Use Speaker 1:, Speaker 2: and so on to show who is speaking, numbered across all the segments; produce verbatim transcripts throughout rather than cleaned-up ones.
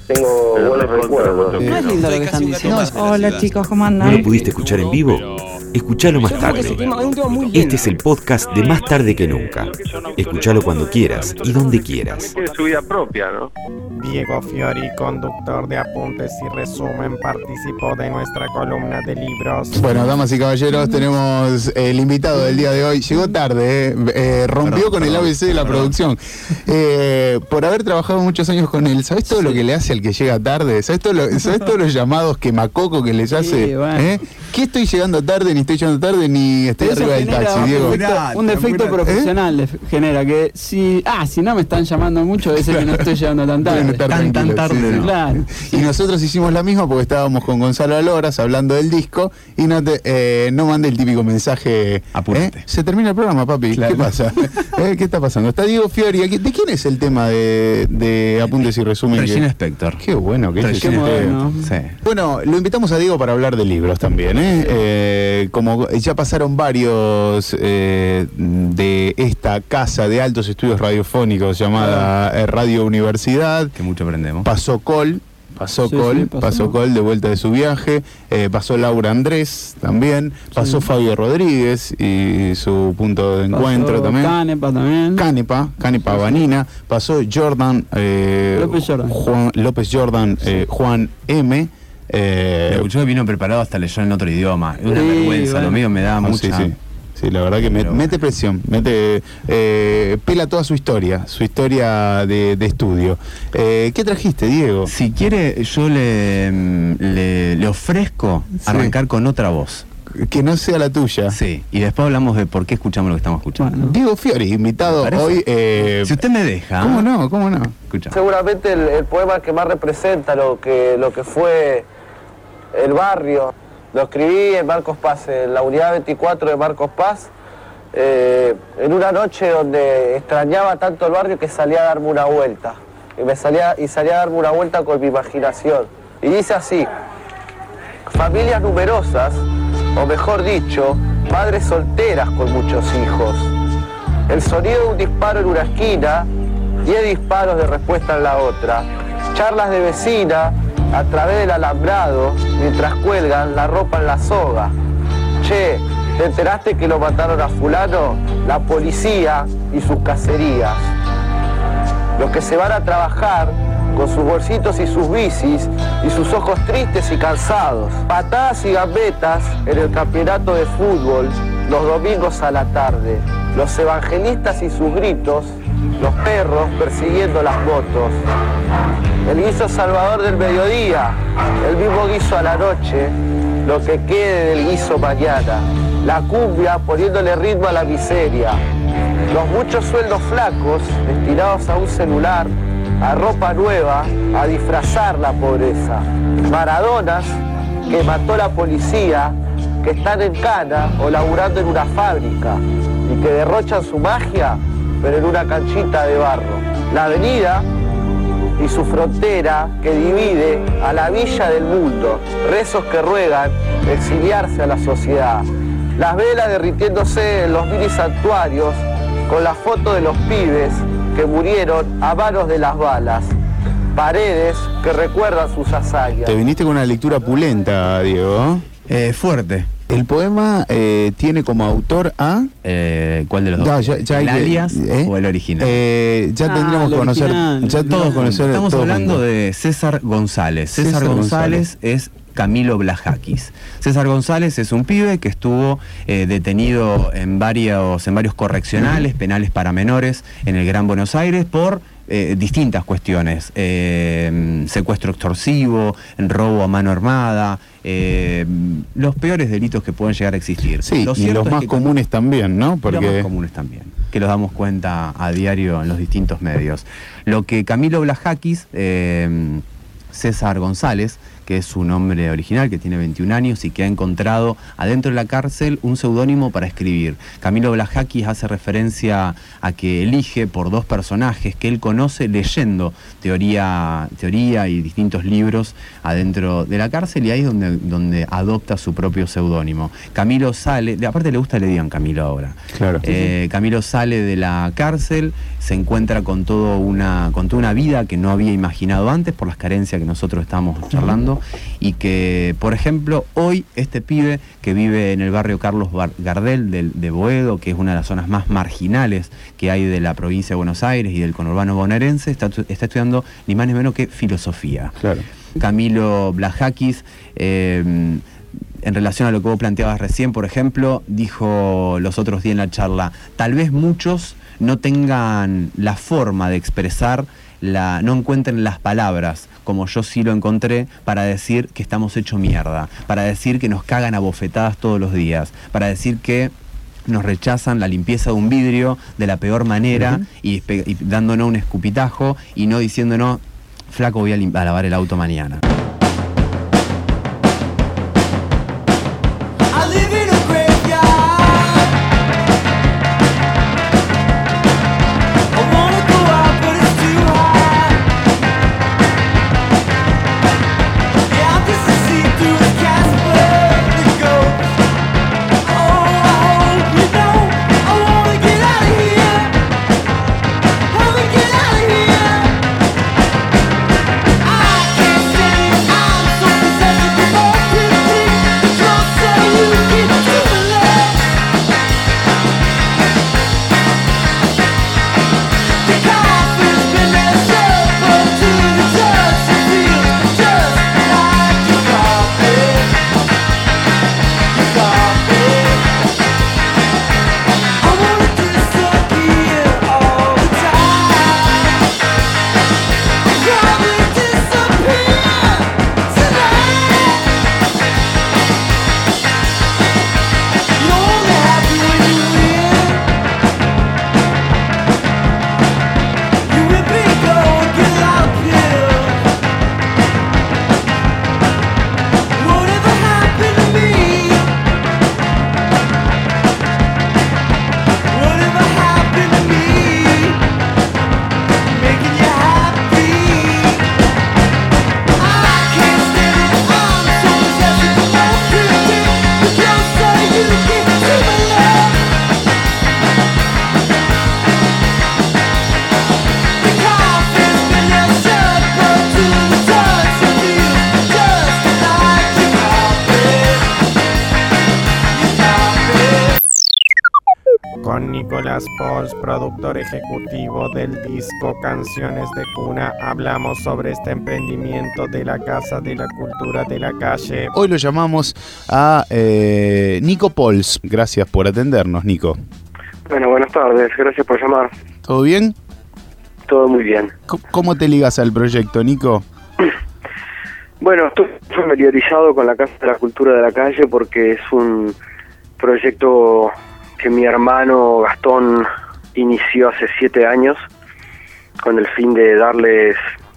Speaker 1: tengo buenos recuerdos.
Speaker 2: No es lindo lo que están diciendo.
Speaker 3: Hola chicos, ¿cómo andan?
Speaker 4: ¿No lo pudiste escuchar en vivo? Escuchalo más tarde. Este es el podcast de Más Tarde que Nunca. Escuchalo cuando quieras y donde quieras.
Speaker 1: Tiene su vida propia, ¿no?
Speaker 5: Diego Fiori, conductor de Apuntes y Resumen, participó de nuestra columna de libros.
Speaker 6: Bueno, damas y caballeros, tenemos el invitado del día de hoy. Llegó tarde, eh, eh, rompió perdón, con perdón, el A B C de la perdón. producción. Eh, por haber trabajado muchos años con él, ¿sabes todo sí. lo que le hace al que llega tarde? ¿Sabes, todo lo, ¿sabes todos los llamados quemacoco que les hace? Sí, bueno. ¿Eh? ¿Qué estoy llegando tarde, ni estoy llegando tarde, ni estoy arriba del taxi, Diego?
Speaker 2: Un defecto, un defecto profesional ¿Eh? genera que si, ah, si no me están llamando mucho, es que no estoy llegando tan tarde.
Speaker 6: Tan, tan tarde, sí,
Speaker 2: no. Claro.
Speaker 6: Y nosotros hicimos la misma porque estábamos con Gonzalo Aloras hablando del disco y no te eh, no mandé el típico mensaje.
Speaker 4: Apúrate.
Speaker 6: ¿eh? Se termina el programa, papi. Claro. ¿Qué pasa? ¿Eh? ¿Qué está pasando? Está Diego Fiori. ¿De quién es el tema de, de Apuntes y Resumen?
Speaker 4: Regina Spector.
Speaker 6: Qué bueno que es.
Speaker 2: Qué bueno.
Speaker 6: Sí. Bueno, lo invitamos a Diego para hablar de libros también. ¿eh? Eh, como ya pasaron varios eh, de esta casa de altos estudios radiofónicos llamada eh, Radio Universidad.
Speaker 4: Que mucho aprendemos.
Speaker 6: Pasó Col. Pasó
Speaker 2: sí,
Speaker 6: Col,
Speaker 2: sí, pasó.
Speaker 6: pasó Col de vuelta de su viaje, eh, pasó Laura Andrés también, pasó sí. Fabio Rodríguez y su punto de encuentro
Speaker 2: pasó
Speaker 6: también.
Speaker 2: Canepa también.
Speaker 6: Canepa, Canepa sí. Vanina, pasó Jordan, eh,
Speaker 2: López Jordan,
Speaker 6: Juan, López Jordan eh, Juan M.
Speaker 4: Eh, escuchó que vino preparado hasta leyó en otro idioma. Es una sí, vergüenza, bueno. Lo mío me da
Speaker 6: oh,
Speaker 4: mucha...
Speaker 6: Sí, sí. Sí, la verdad que me, mete presión, mete eh, pela toda su historia, su historia de, de estudio. Eh, ¿Qué trajiste, Diego?
Speaker 4: Si quiere, yo le, le, le ofrezco sí. arrancar con otra voz.
Speaker 6: Que no sea la tuya.
Speaker 4: Sí, y después hablamos de por qué escuchamos lo que estamos escuchando.
Speaker 6: Bueno. Diego Fiori, invitado hoy. Eh,
Speaker 4: si usted me deja.
Speaker 6: ¿Cómo no? ¿Cómo no?
Speaker 4: Escucha.
Speaker 1: Seguramente el, el poema que más representa lo que, lo que fue el barrio. Lo escribí en Marcos Paz, en la unidad veinticuatro de Marcos Paz, eh, en una noche donde extrañaba tanto el barrio que salía a darme una vuelta. Y, me salía, y salía a darme una vuelta con mi imaginación. Y dice así: familias numerosas, o mejor dicho, madres solteras con muchos hijos. El sonido de un disparo en una esquina, diez disparos de respuesta en la otra. Charlas de vecina a través del alambrado, mientras cuelgan la ropa en la soga. Che, ¿te enteraste que lo mataron a fulano? La policía y sus cacerías. Los que se van a trabajar con sus bolsitos y sus bicis y sus ojos tristes y cansados. Patadas y gambetas en el campeonato de fútbol los domingos a la tarde. Los evangelistas y sus gritos, los perros persiguiendo las motos. El guiso salvador del mediodía, el mismo guiso a la noche, lo que quede del guiso mañana. La cumbia poniéndole ritmo a la miseria. Los muchos sueldos flacos destinados a un celular, a ropa nueva, a disfrazar la pobreza. Maradonas que mató la policía, que están en cana o laburando en una fábrica y que derrochan su magia, pero en una canchita de barro. La avenida y su frontera que divide a la villa del mundo, rezos que ruegan exiliarse a la sociedad, las velas derritiéndose en los mini santuarios con la foto de los pibes que murieron a manos de las balas, paredes que recuerdan sus hazañas.
Speaker 6: Te viniste con una lectura pulenta, Diego.
Speaker 4: Eh, fuerte.
Speaker 6: El poema eh, tiene como autor a...
Speaker 4: Eh, ¿Cuál de los dos?
Speaker 6: No, ya, ya
Speaker 4: ¿El
Speaker 6: hay,
Speaker 4: alias
Speaker 6: ¿eh?
Speaker 4: o el original?
Speaker 6: Eh, ya
Speaker 2: ah,
Speaker 6: tendríamos que conocer... Ya
Speaker 4: no,
Speaker 6: todos conocer
Speaker 4: estamos
Speaker 6: todo
Speaker 4: hablando
Speaker 6: mundo.
Speaker 4: de César González. César,
Speaker 6: César
Speaker 4: González,
Speaker 6: González
Speaker 4: es Camilo Blajakis. César González es un pibe que estuvo eh, detenido en varios, en varios correccionales, uh-huh. penales para menores en el Gran Buenos Aires por... Eh, distintas cuestiones, eh, secuestro extorsivo, robo a mano armada, eh, los peores delitos que pueden llegar a existir.
Speaker 6: Sí,
Speaker 4: Lo
Speaker 6: y los más comunes también, ¿no? Porque...
Speaker 4: Los más comunes también, que los damos cuenta a diario en los distintos medios. Lo que Camilo Blajakis, eh, César González, que es su nombre original, que tiene veintiún años y que ha encontrado adentro de la cárcel un seudónimo para escribir. Camilo Blajakis hace referencia a que elige por dos personajes que él conoce leyendo teoría, teoría y distintos libros adentro de la cárcel, y ahí es donde, donde adopta su propio seudónimo. Camilo sale, aparte le gusta que le digan Camilo ahora.
Speaker 6: Claro.
Speaker 4: Eh, Camilo sale de la cárcel, se encuentra con, todo una, con toda una vida que no había imaginado antes por las carencias que nosotros estamos charlando, y que, por ejemplo, hoy este pibe que vive en el barrio Carlos Gardel de, de Boedo, que es una de las zonas más marginales que hay de la provincia de Buenos Aires y del conurbano bonaerense, está, está estudiando ni más ni menos que filosofía.
Speaker 6: Claro.
Speaker 4: Camilo Blajakis, eh, en relación a lo que vos planteabas recién, por ejemplo, dijo los otros días en la charla, tal vez muchos no tengan la forma de expresar, la, no encuentren las palabras, como yo sí lo encontré, para decir que estamos hecho mierda, para decir que nos cagan a bofetadas todos los días, para decir que nos rechazan la limpieza de un vidrio de la peor manera, uh-huh. y, y dándonos un escupitajo y no diciéndonos, flaco, voy a, a lavar el auto mañana.
Speaker 5: Con Nicolás Pols, productor ejecutivo del disco Canciones de Cuna, hablamos sobre este emprendimiento de la Casa de la Cultura de la Calle.
Speaker 6: Hoy lo llamamos a eh, Nico Pols. Gracias por atendernos, Nico.
Speaker 3: Bueno, buenas tardes, gracias por llamar.
Speaker 6: ¿Todo bien?
Speaker 3: Todo muy bien.
Speaker 6: C- ¿Cómo te ligas al proyecto, Nico?
Speaker 3: Bueno, estoy familiarizado con la Casa de la Cultura de la Calle porque es un proyecto que mi hermano Gastón inició hace siete años con el fin de darles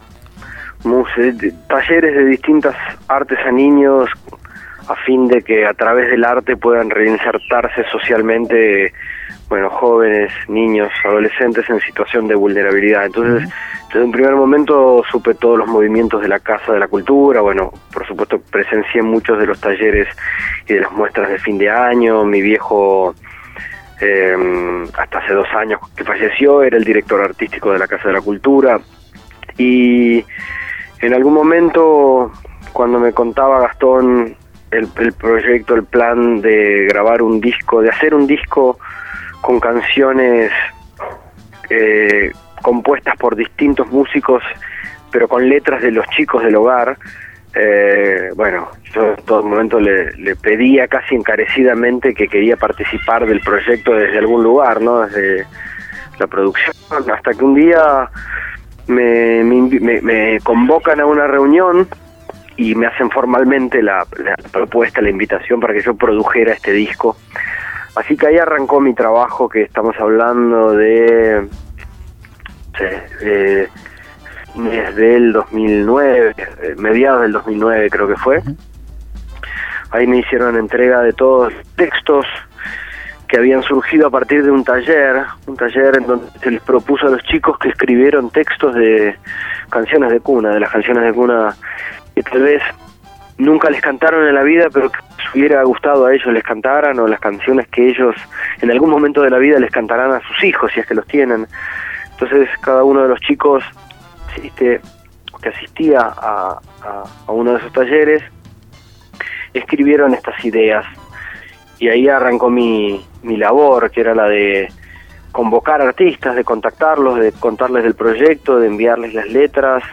Speaker 3: muse- de, talleres de distintas artes a niños a fin de que a través del arte puedan reinsertarse socialmente, bueno, jóvenes, niños, adolescentes en situación de vulnerabilidad. Entonces, uh-huh. desde un primer momento supe todos los movimientos de la Casa de la Cultura, bueno, por supuesto presencié muchos de los talleres y de las muestras de fin de año. Mi viejo, eh, hasta hace dos años que falleció, era el director artístico de la Casa de la Cultura, y en algún momento, cuando me contaba Gastón el, el proyecto, el plan de grabar un disco, de hacer un disco con canciones eh, compuestas por distintos músicos, pero con letras de los chicos del hogar, eh, bueno, yo en todo momento le, le pedía casi encarecidamente que quería participar del proyecto desde algún lugar, ¿no? Desde la producción, hasta que un día me, me, me convocan a una reunión y me hacen formalmente la, la propuesta, la invitación para que yo produjera este disco. Así que ahí arrancó mi trabajo, que estamos hablando de, de desde el dos mil nueve, eh, mediados del dos mil nueve creo que fue. Ahí me hicieron entrega de todos los textos que habían surgido a partir de un taller, un taller en donde se les propuso a los chicos que escribieron textos de canciones de cuna, de las canciones de cuna que tal vez nunca les cantaron en la vida, pero que les hubiera gustado a ellos les cantaran, o las canciones que ellos en algún momento de la vida les cantarán a sus hijos, si es que los tienen. Entonces cada uno de los chicos asiste, que asistía a, a, a uno de esos talleres escribieron estas ideas, y ahí arrancó mi, mi labor, que era la de convocar artistas, de contactarlos, de contarles del proyecto, de enviarles las letras,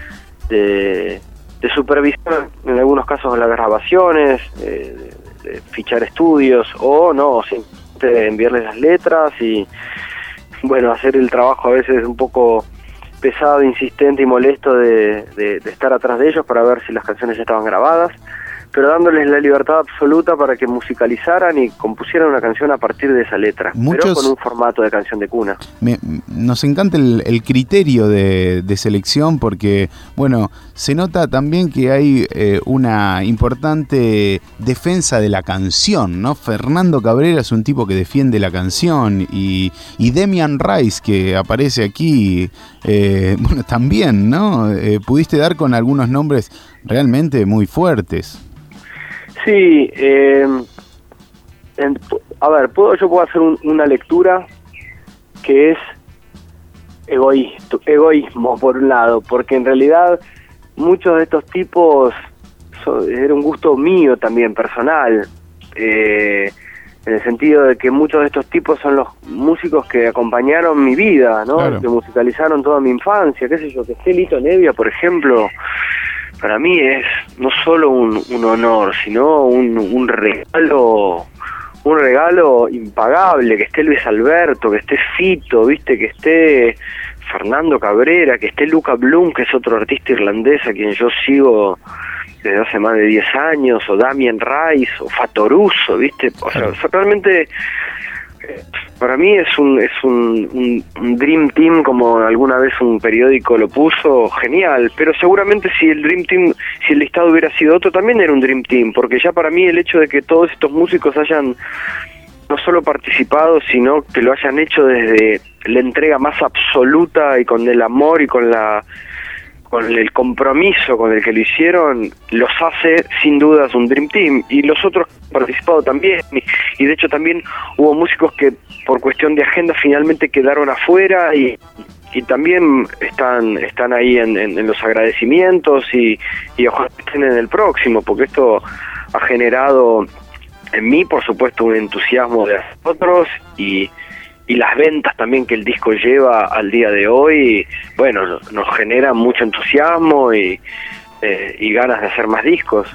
Speaker 3: de, de supervisar en algunos casos las grabaciones, de, de, de fichar estudios, o no, simplemente de enviarles las letras y, bueno, hacer el trabajo a veces un poco pesado, insistente y molesto de, de, de estar atrás de ellos para ver si las canciones ya estaban grabadas, pero dándoles la libertad absoluta para que musicalizaran y compusieran una canción a partir de esa letra, Muchos, pero con un formato de canción de cuna.
Speaker 6: Me, nos encanta el, el criterio de, de selección porque, bueno, se nota también que hay eh, una importante defensa de la canción, ¿no? Fernando Cabrera es un tipo que defiende la canción y, y Demian Rice, que aparece aquí, eh, bueno, también, ¿no? Eh, pudiste dar con algunos nombres realmente muy fuertes.
Speaker 3: Sí, eh, en, a ver, puedo, yo puedo hacer un, una lectura que es egoísta, egoísmo por un lado, porque en realidad muchos de estos tipos so, era un gusto mío también personal, eh, en el sentido de que muchos de estos tipos son los músicos que acompañaron mi vida, ¿no? Claro. Que musicalizaron toda mi infancia, qué sé yo, que esté Lito Nevia, por ejemplo. Para mí es no solo un, un honor, sino un, un regalo, un regalo impagable, que esté Luis Alberto, que esté Fito, viste, que esté Fernando Cabrera, que esté Luca Bloom, que es otro artista irlandés a quien yo sigo desde hace más de diez años, o Damien Rice, o Fatoruso, viste, o sea, o sea realmente para mí es un es un, un, un Dream Team, como alguna vez un periódico lo puso, genial, pero seguramente si el Dream Team, si el listado hubiera sido otro, también era un Dream Team, porque ya para mí el hecho de que todos estos músicos hayan no solo participado, sino que lo hayan hecho desde la entrega más absoluta y con el amor y con la con el compromiso con el que lo hicieron, los hace sin dudas un Dream Team, y los otros han participado también, y, y de hecho también hubo músicos que por cuestión de agenda finalmente quedaron afuera y, y también están están ahí en, en, en los agradecimientos y, y ojalá estén en el próximo, porque esto ha generado en mí, por supuesto, un entusiasmo de otros y y las ventas también que el disco lleva al día de hoy, bueno, nos genera mucho entusiasmo y, eh, y ganas de hacer más discos.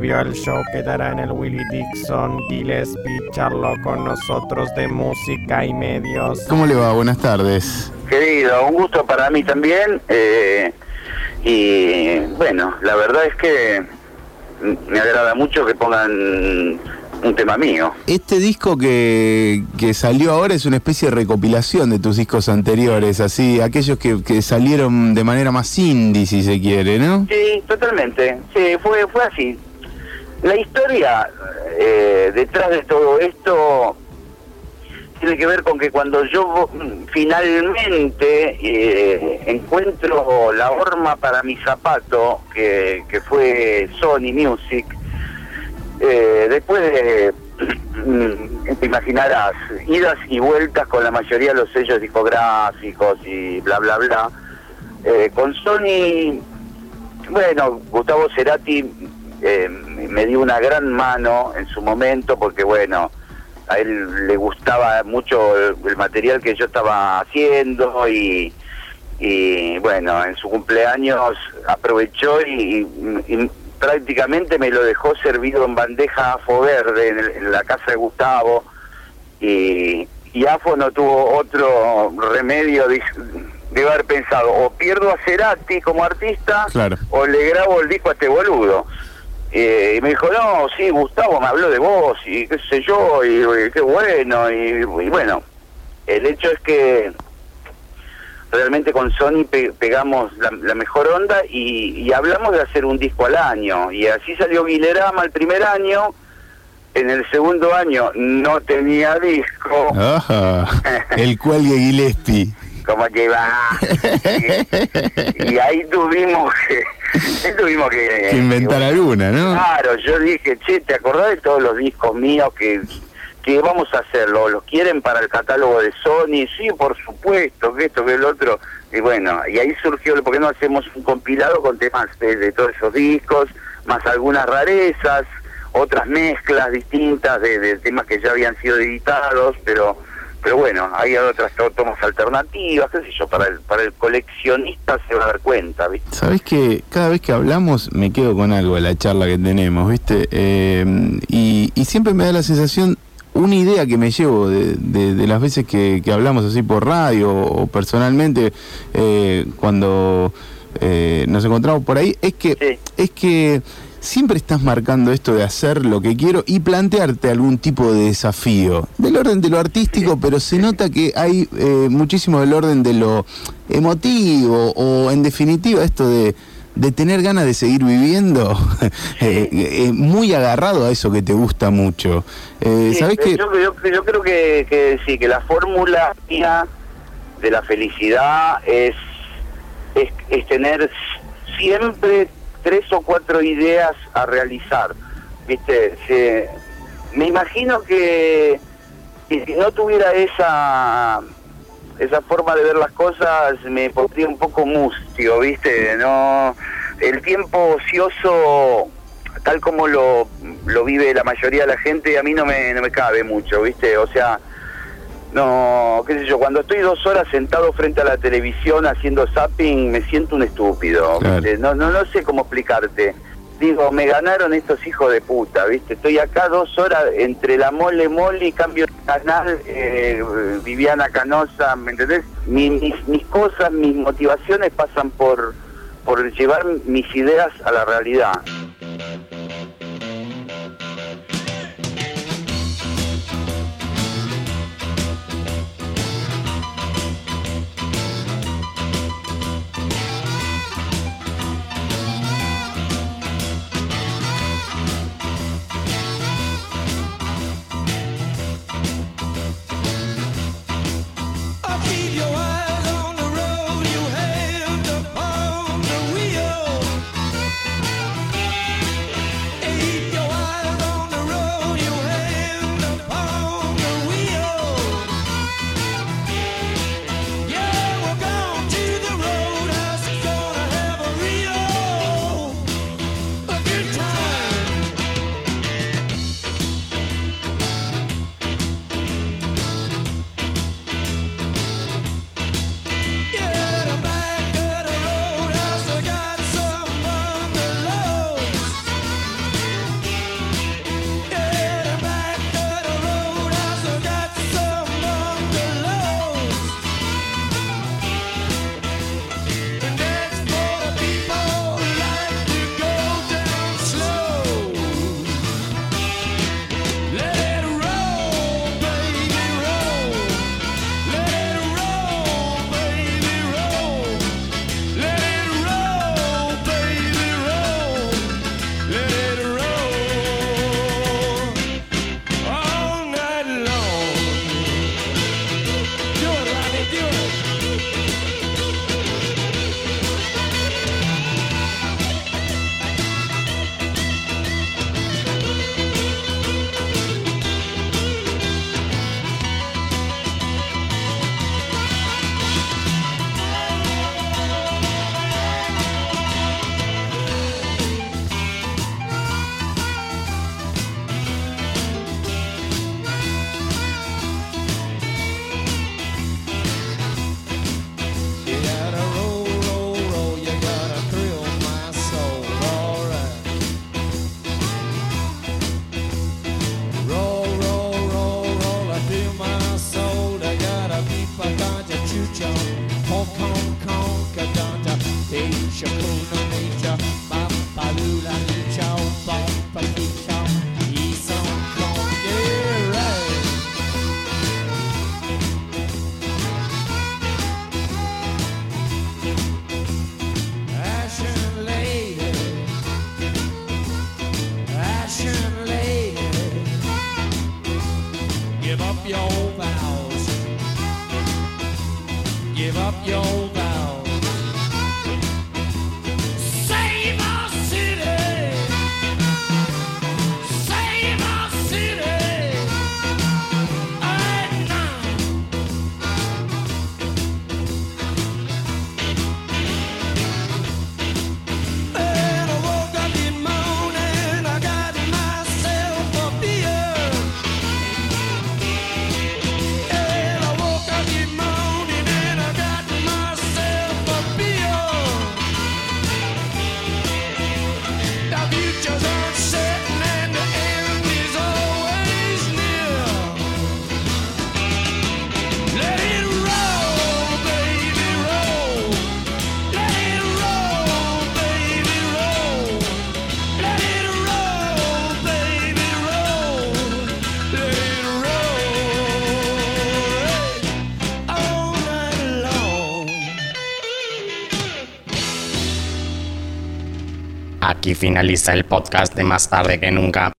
Speaker 5: Previo al show quedará en el Willie Dixon. Gillespie charló con nosotros de música y medios.
Speaker 6: ¿Cómo le va? Buenas tardes.
Speaker 7: Querido, un gusto para mí también. Eh, y bueno, la verdad es que me agrada mucho que pongan un tema mío.
Speaker 6: Este disco que, que salió ahora es una especie de recopilación de tus discos anteriores, así, aquellos que, que salieron de manera más indie, si se quiere, ¿no?
Speaker 7: Sí, totalmente. Sí, fue, fue así. La historia eh, detrás de todo esto tiene que ver con que cuando yo finalmente eh, encuentro la horma para mi zapato, que, que fue Sony Music, eh, después de, te imaginarás, idas y vueltas con la mayoría de los sellos discográficos y bla, bla, bla, eh, con Sony, bueno, Gustavo Cerati eh, me dio una gran mano en su momento, porque bueno, a él le gustaba mucho el, el material que yo estaba haciendo y, y bueno, en su cumpleaños aprovechó y, y, y prácticamente me lo dejó servido en bandeja Afo verde en, el, en la casa de Gustavo, y, y Afo no tuvo otro remedio de, de haber pensado, o pierdo a Cerati como artista,
Speaker 6: claro,
Speaker 7: o le grabo el disco a este boludo. Eh, y me dijo, no, sí, Gustavo me habló de vos, y qué sé yo, y, y qué bueno, y, y bueno, el hecho es que realmente con Sony pe pegamos la, la mejor onda y, y hablamos de hacer un disco al año, y así salió Guilerama el primer año. En el segundo año no tenía disco.
Speaker 6: Ajá, el cuelgue Gillespie.
Speaker 7: ¿Cómo que va? Y, y ahí tuvimos que, tuvimos que,
Speaker 6: que inventar alguna, ¿no?
Speaker 7: Claro, yo dije, che, ¿te acordás de todos los discos míos que, que vamos a hacerlo? ¿Los quieren para el catálogo de Sony? Sí, por supuesto, que esto, que el otro. Y bueno, y ahí surgió, ¿por qué no hacemos un compilado con temas de, de todos esos discos, más algunas rarezas, otras mezclas distintas de, de temas que ya habían sido editados, pero... Pero bueno, hay otras tomas alternativas, qué sé yo, para el, para el coleccionista se va a dar cuenta, ¿viste?
Speaker 6: Sabés que cada vez que hablamos me quedo con algo de la charla que tenemos, ¿viste? Eh, y, y siempre me da la sensación, una idea que me llevo de, de, de las veces que, que hablamos así por radio o personalmente, eh, cuando eh, nos encontramos por ahí, es que, sí. es que siempre estás marcando esto de hacer lo que quiero y plantearte algún tipo de desafío, del orden de lo artístico, pero se nota que hay eh, muchísimo del orden de lo emotivo, o en definitiva esto de, de tener ganas de seguir viviendo, eh, eh, muy agarrado a eso que te gusta mucho. Eh,
Speaker 7: sí,
Speaker 6: ¿sabés que
Speaker 7: yo, yo, yo creo que, que sí, que la fórmula mía de la felicidad es, es, es tener siempre tres o cuatro ideas a realizar, ¿viste? Se, me imagino que, que si no tuviera esa esa forma de ver las cosas me pondría un poco mustio, ¿viste? No, el tiempo ocioso, tal como lo, lo vive la mayoría de la gente, a mí no me, no me cabe mucho, ¿viste? O sea, no, qué sé yo, cuando estoy dos horas sentado frente a la televisión haciendo zapping, me siento un estúpido,
Speaker 6: claro.
Speaker 7: ¿viste? No, no, no sé cómo explicarte. Digo, me ganaron estos hijos de puta, ¿viste? Estoy acá dos horas entre la mole mole y cambio de canal, eh, Viviana Canosa, ¿me entendés? Mi, mis, mis cosas, mis motivaciones pasan por, por llevar mis ideas a la realidad.
Speaker 8: Shakuna Major, Bambalula, Nicho, Bumpa, Nicho, he's on call, yeah, right. Ashen lady, Ashen lady, give up your vows, give up your vows. Save our city, save our city, right now. And I woke up this morning, I got myself a beer. And I woke up this morning and I got myself a beer. The future's uncertain and the end is always near. Let it roll, baby, roll. Let it roll, baby, roll. Let it roll, baby, roll. Let it roll all night long.
Speaker 9: Aquí finaliza el podcast de Más Tarde que Nunca.